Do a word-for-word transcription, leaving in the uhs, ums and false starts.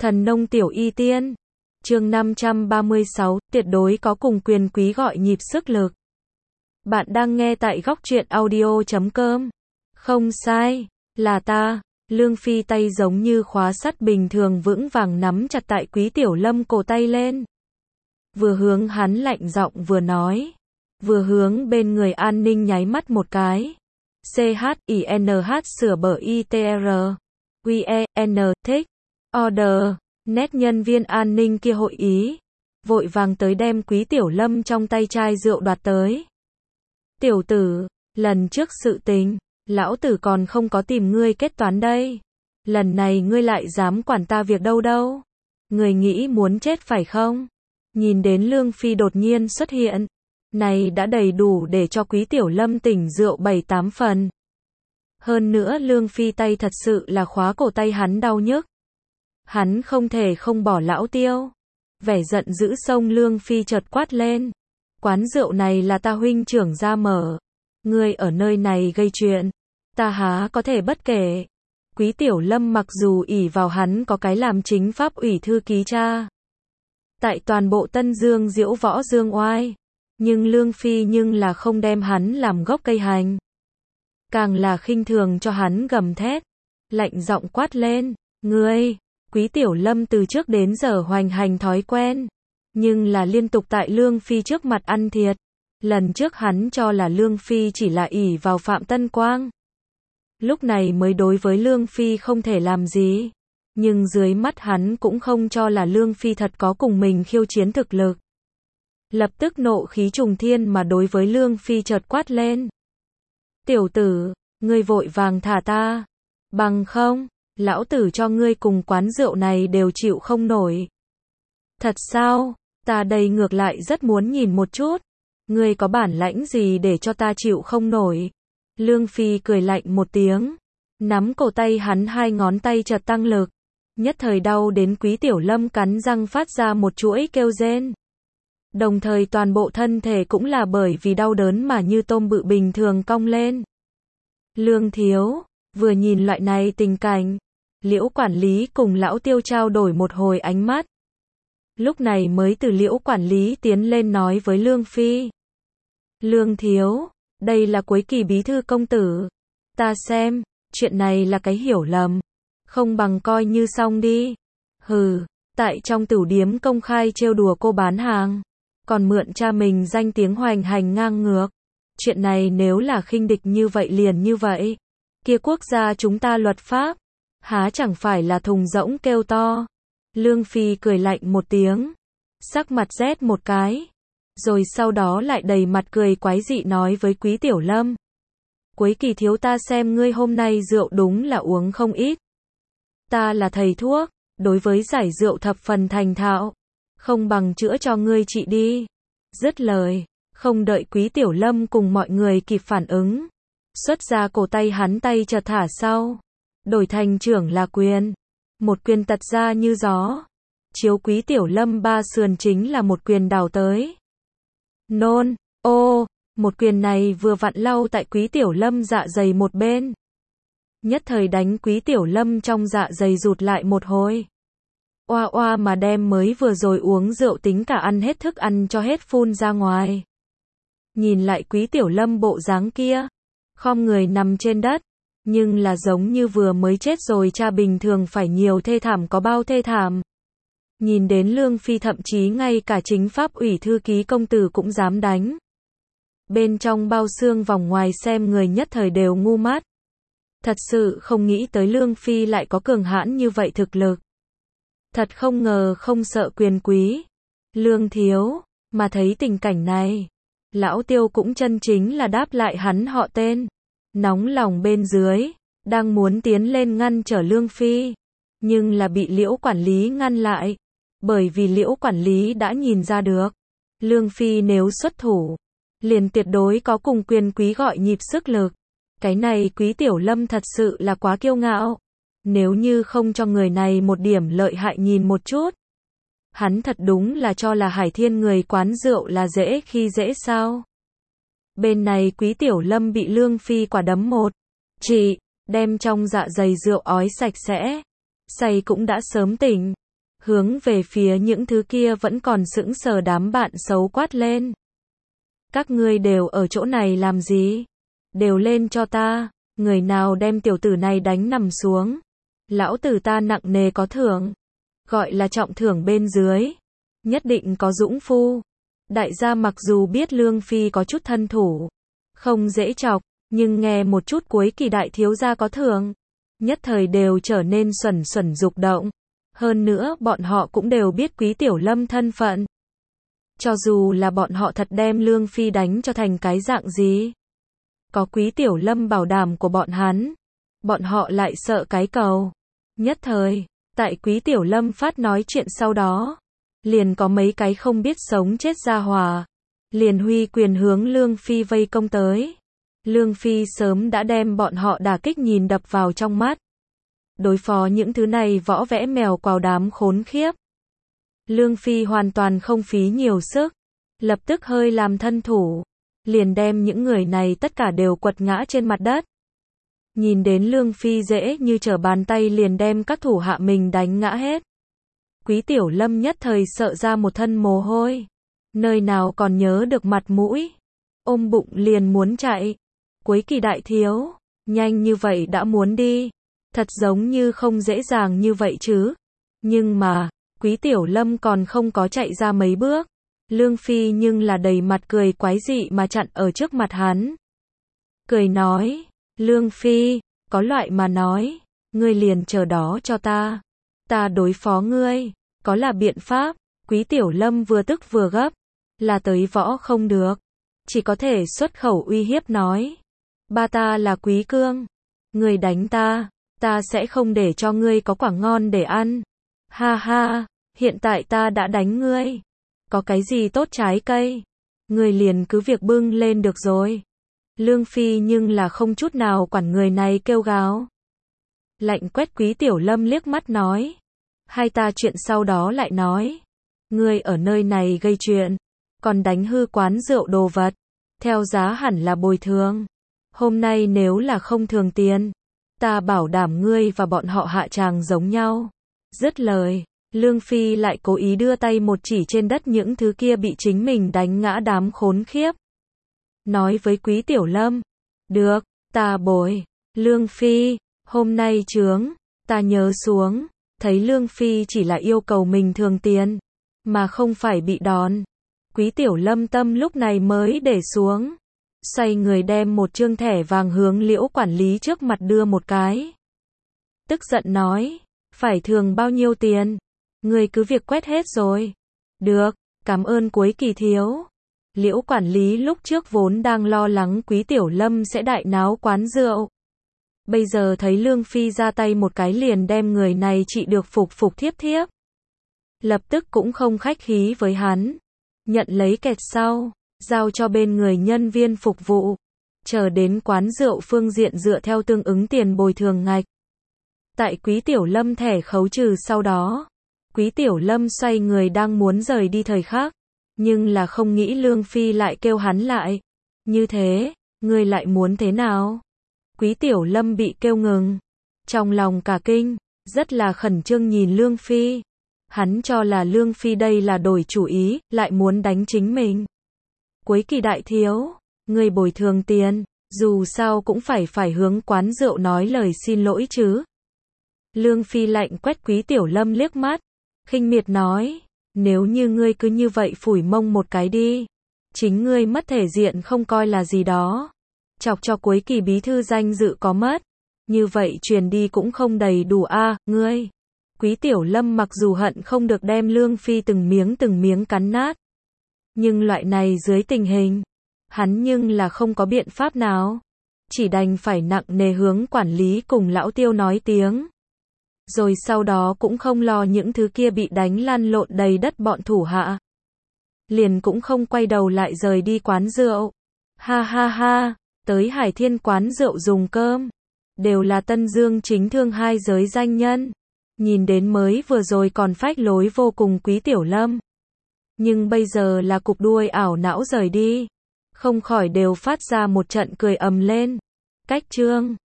Thần nông tiểu y tiên. Chương năm trăm ba mươi sáu, tuyệt đối có cùng quyền quý gọi nhịp sức lực. Bạn đang nghe tại góc truyện audio chấm com. Không sai, là ta. Lương Phi tay giống như khóa sắt bình thường vững vàng nắm chặt tại Quý Tiểu Lâm cổ tay lên. Vừa hướng hắn lạnh giọng vừa nói. Vừa hướng bên người an ninh nháy mắt một cái. C H I N H sửa bờ I T R. Q E N thích. Order. Nét nhân viên an ninh kia hội ý. Vội vàng tới đem Quý Tiểu Lâm trong tay chai rượu đoạt tới. Tiểu tử, lần trước sự tình, lão tử còn không có tìm ngươi kết toán đây. Lần này ngươi lại dám quản ta việc đâu đâu. Ngươi nghĩ muốn chết phải không? Nhìn đến Lương Phi đột nhiên xuất hiện. Này đã đầy đủ để cho Quý Tiểu Lâm tỉnh rượu bảy tám phần. Hơn nữa Lương Phi tay thật sự là khóa cổ tay hắn đau nhức. Hắn không thể không bỏ lão Tiêu. Vẻ giận dữ xông Lương Phi chợt quát lên. Quán rượu này là ta huynh trưởng ra mở. Ngươi ở nơi này gây chuyện. Ta há có thể bất kể. Quý Tiểu Lâm mặc dù ỷ vào hắn có cái làm chính pháp ủy thư ký cha. Tại toàn bộ Tân Dương diễu võ dương oai. Nhưng Lương Phi nhưng là không đem hắn làm gốc cây hành. Càng là khinh thường cho hắn gầm thét. Lạnh giọng quát lên. Ngươi! Quý Tiểu Lâm từ trước đến giờ hoành hành thói quen. Nhưng là liên tục tại Lương Phi trước mặt ăn thiệt. Lần trước hắn cho là Lương Phi chỉ là ỷ vào Phạm Tân Quang. Lúc này mới đối với Lương Phi không thể làm gì. Nhưng dưới mắt hắn cũng không cho là Lương Phi thật có cùng mình khiêu chiến thực lực. Lập tức nộ khí trùng thiên mà đối với Lương Phi chợt quát lên. Tiểu tử, ngươi vội vàng thả ta. Bằng không, lão tử cho ngươi cùng quán rượu này đều chịu không nổi. Thật sao? Ta đây ngược lại rất muốn nhìn một chút. Ngươi có bản lãnh gì để cho ta chịu không nổi? Lương Phi cười lạnh một tiếng. Nắm cổ tay hắn hai ngón tay chợt tăng lực. Nhất thời đau đến Quý Tiểu Lâm cắn răng phát ra một chuỗi kêu rên. Đồng thời toàn bộ thân thể cũng là bởi vì đau đớn mà như tôm bự bình thường cong lên. Lương thiếu, vừa nhìn loại này tình cảnh. Liễu quản lý cùng lão Tiêu trao đổi một hồi ánh mắt. Lúc này mới từ Liễu quản lý tiến lên nói với Lương Phi. Lương thiếu, đây là Quế Kỳ bí thư công tử. Ta xem, chuyện này là cái hiểu lầm. Không bằng coi như xong đi. Hừ, tại trong tửu điếm công khai trêu đùa cô bán hàng. Còn mượn cha mình danh tiếng hoành hành ngang ngược. Chuyện này nếu là khinh địch như vậy liền như vậy. Kia quốc gia chúng ta luật pháp. Há chẳng phải là thùng rỗng kêu to. Lương Phi cười lạnh một tiếng. Sắc mặt rét một cái. Rồi sau đó lại đầy mặt cười quái dị nói với Quý Tiểu Lâm. Quế Kỳ thiếu ta xem ngươi hôm nay rượu đúng là uống không ít. Ta là thầy thuốc, đối với giải rượu thập phần thành thạo. Không bằng chữa cho ngươi trị đi. Dứt lời, không đợi Quý Tiểu Lâm cùng mọi người kịp phản ứng. Xuất ra cổ tay hắn tay chợt thả sau. Đổi thành trưởng là quyền. Một quyền tật ra như gió. Chiếu Quý Tiểu Lâm ba sườn chính là một quyền đào tới. Nôn, ô, một quyền này vừa vặn lau tại Quý Tiểu Lâm dạ dày một bên. Nhất thời đánh Quý Tiểu Lâm trong dạ dày rụt lại một hồi. Oa oa mà đem mới vừa rồi uống rượu tính cả ăn hết thức ăn cho hết phun ra ngoài. Nhìn lại Quý Tiểu Lâm bộ dáng kia. Khom người nằm trên đất. Nhưng là giống như vừa mới chết rồi cha bình thường phải nhiều thê thảm có bao thê thảm. Nhìn đến Lương Phi thậm chí ngay cả chính pháp ủy thư ký công tử cũng dám đánh. Bên trong bao xương vòng ngoài xem người nhất thời đều ngu mắt. Thật sự không nghĩ tới Lương Phi lại có cường hãn như vậy thực lực. Thật không ngờ không sợ quyền quý. Lương thiếu, mà thấy tình cảnh này. Lão Tiêu cũng chân chính là đáp lại hắn họ tên. Nóng lòng bên dưới, đang muốn tiến lên ngăn trở Lương Phi. Nhưng là bị Liễu quản lý ngăn lại. Bởi vì Liễu quản lý đã nhìn ra được. Lương Phi nếu xuất thủ, liền tuyệt đối có cùng quyền quý gọi nhịp sức lực. Cái này Quý Tiểu Lâm thật sự là quá kiêu ngạo. Nếu như không cho người này một điểm lợi hại nhìn một chút. Hắn thật đúng là cho là Hải Thiên người quán rượu là dễ khi dễ sao. Bên này Quý Tiểu Lâm bị Lương Phi quả đấm một. Chị, đem trong dạ dày rượu ói sạch sẽ. Say cũng đã sớm tỉnh. hướng về phía những thứ kia vẫn còn sững sờ đám bạn xấu quát lên. Các ngươi đều ở chỗ này làm gì? Đều lên cho ta, người nào đem tiểu tử này đánh nằm xuống. Lão tử ta nặng nề có thưởng. Gọi là trọng thưởng bên dưới. Nhất định có dũng phu. Đại gia mặc dù biết Lương Phi có chút thân thủ, không dễ chọc, nhưng nghe một chút cuối kỳ đại thiếu gia có thưởng, nhất thời đều trở nên xuẩn xuẩn dục động. Hơn nữa bọn họ cũng đều biết Quý Tiểu Lâm thân phận. Cho dù là bọn họ thật đem Lương Phi đánh cho thành cái dạng gì, có Quý Tiểu Lâm bảo đảm của bọn hắn, bọn họ lại sợ cái cầu. Nhất thời, tại Quý Tiểu Lâm phát nói chuyện sau đó, liền có mấy cái không biết sống chết ra hòa, liền huy quyền hướng Lương Phi vây công tới. Lương Phi sớm đã đem bọn họ đả kích nhìn đập vào trong mắt. Đối phó những thứ này võ vẽ mèo quào đám khốn khiếp, Lương Phi hoàn toàn không phí nhiều sức, lập tức hơi làm thân thủ, liền đem những người này tất cả đều quật ngã trên mặt đất. Nhìn đến Lương Phi dễ như trở bàn tay liền đem các thủ hạ mình đánh ngã hết. Quý Tiểu Lâm nhất thời sợ ra một thân mồ hôi, nơi nào còn nhớ được mặt mũi, ôm bụng liền muốn chạy. Cuối kỳ đại thiếu, nhanh như vậy đã muốn đi, thật giống như không dễ dàng như vậy chứ. Nhưng mà, Quý Tiểu Lâm còn không có chạy ra mấy bước, Lương Phi nhưng là đầy mặt cười quái dị mà chặn ở trước mặt hắn. Cười nói, Lương Phi, có loại mà nói, ngươi liền chờ đó cho ta, ta đối phó ngươi, có là biện pháp. Quý Tiểu Lâm vừa tức vừa gấp, là tới võ không được, chỉ có thể xuất khẩu uy hiếp nói, ba ta là Quý Cương, ngươi đánh ta, ta sẽ không để cho ngươi có quả ngon để ăn. Ha ha, hiện tại ta đã đánh ngươi, có cái gì tốt trái cây, ngươi liền cứ việc bưng lên được rồi. Lương Phi nhưng là không chút nào quản người này kêu gào. Lạnh quét Quý Tiểu Lâm liếc mắt nói, hai ta chuyện sau đó lại nói. Ngươi ở nơi này gây chuyện, còn đánh hư quán rượu đồ vật, theo giá hẳn là bồi thường. Hôm nay nếu là không thường tiền, ta bảo đảm ngươi và bọn họ hạ tràng giống nhau. Dứt lời, Lương Phi lại cố ý đưa tay một chỉ trên đất những thứ kia bị chính mình đánh ngã đám khốn khiếp. Nói với Quý Tiểu Lâm, được, ta bồi. Lương Phi, hôm nay chướng, ta nhớ xuống. Thấy Lương Phi chỉ là yêu cầu mình thường tiền, mà không phải bị đòn. Quý Tiểu Lâm tâm lúc này mới để xuống. Xoay người đem một trương thẻ vàng hướng Liễu quản lý trước mặt đưa một cái. Tức giận nói, phải thường bao nhiêu tiền? Người cứ việc quét hết rồi. Được, cảm ơn Cuối Kỳ thiếu. Liễu quản lý lúc trước vốn đang lo lắng Quý Tiểu Lâm sẽ đại náo quán rượu. Bây giờ thấy Lương Phi ra tay một cái liền đem người này trị được phục phục thiếp thiếp. Lập tức cũng không khách khí với hắn. Nhận lấy kẹt sau, giao cho bên người nhân viên phục vụ. Chờ đến quán rượu phương diện dựa theo tương ứng tiền bồi thường ngạch. Tại Quý Tiểu Lâm thẻ khấu trừ sau đó, Quý Tiểu Lâm xoay người đang muốn rời đi thời khắc. Nhưng là không nghĩ Lương Phi lại kêu hắn lại. Như thế, ngươi lại muốn thế nào? Quý Tiểu Lâm bị kêu ngừng. Trong lòng cả kinh, rất là khẩn trương nhìn Lương Phi. Hắn cho là Lương Phi đây là đổi chủ ý, lại muốn đánh chính mình. Cuối Kỳ đại thiếu, ngươi bồi thường tiền, dù sao cũng phải phải hướng quán rượu nói lời xin lỗi chứ. Lương Phi lạnh quét Quý Tiểu Lâm liếc mắt, khinh miệt nói, nếu như ngươi cứ như vậy phủi mông một cái đi, chính ngươi mất thể diện không coi là gì đó. Chọc cho Cuối Kỳ bí thư danh dự có mất, như vậy truyền đi cũng không đầy đủ a, à, ngươi. Quý Tiểu Lâm mặc dù hận không được đem Lương Phi từng miếng từng miếng cắn nát, nhưng loại này dưới tình hình, hắn nhưng là không có biện pháp nào, chỉ đành phải nặng nề hướng quản lý cùng lão Tiêu nói tiếng. Rồi sau đó cũng không lo những thứ kia bị đánh lăn lộn đầy đất bọn thủ hạ. Liền cũng không quay đầu lại rời đi quán rượu. Ha ha ha, tới Hải Thiên quán rượu dùng cơm, đều là Tân Dương chính thương hai giới danh nhân. Nhìn đến mới vừa rồi còn phách lối vô cùng Quý Tiểu Lâm, nhưng bây giờ là cục đuôi ảo não rời đi, không khỏi đều phát ra một trận cười ầm lên. Cách chương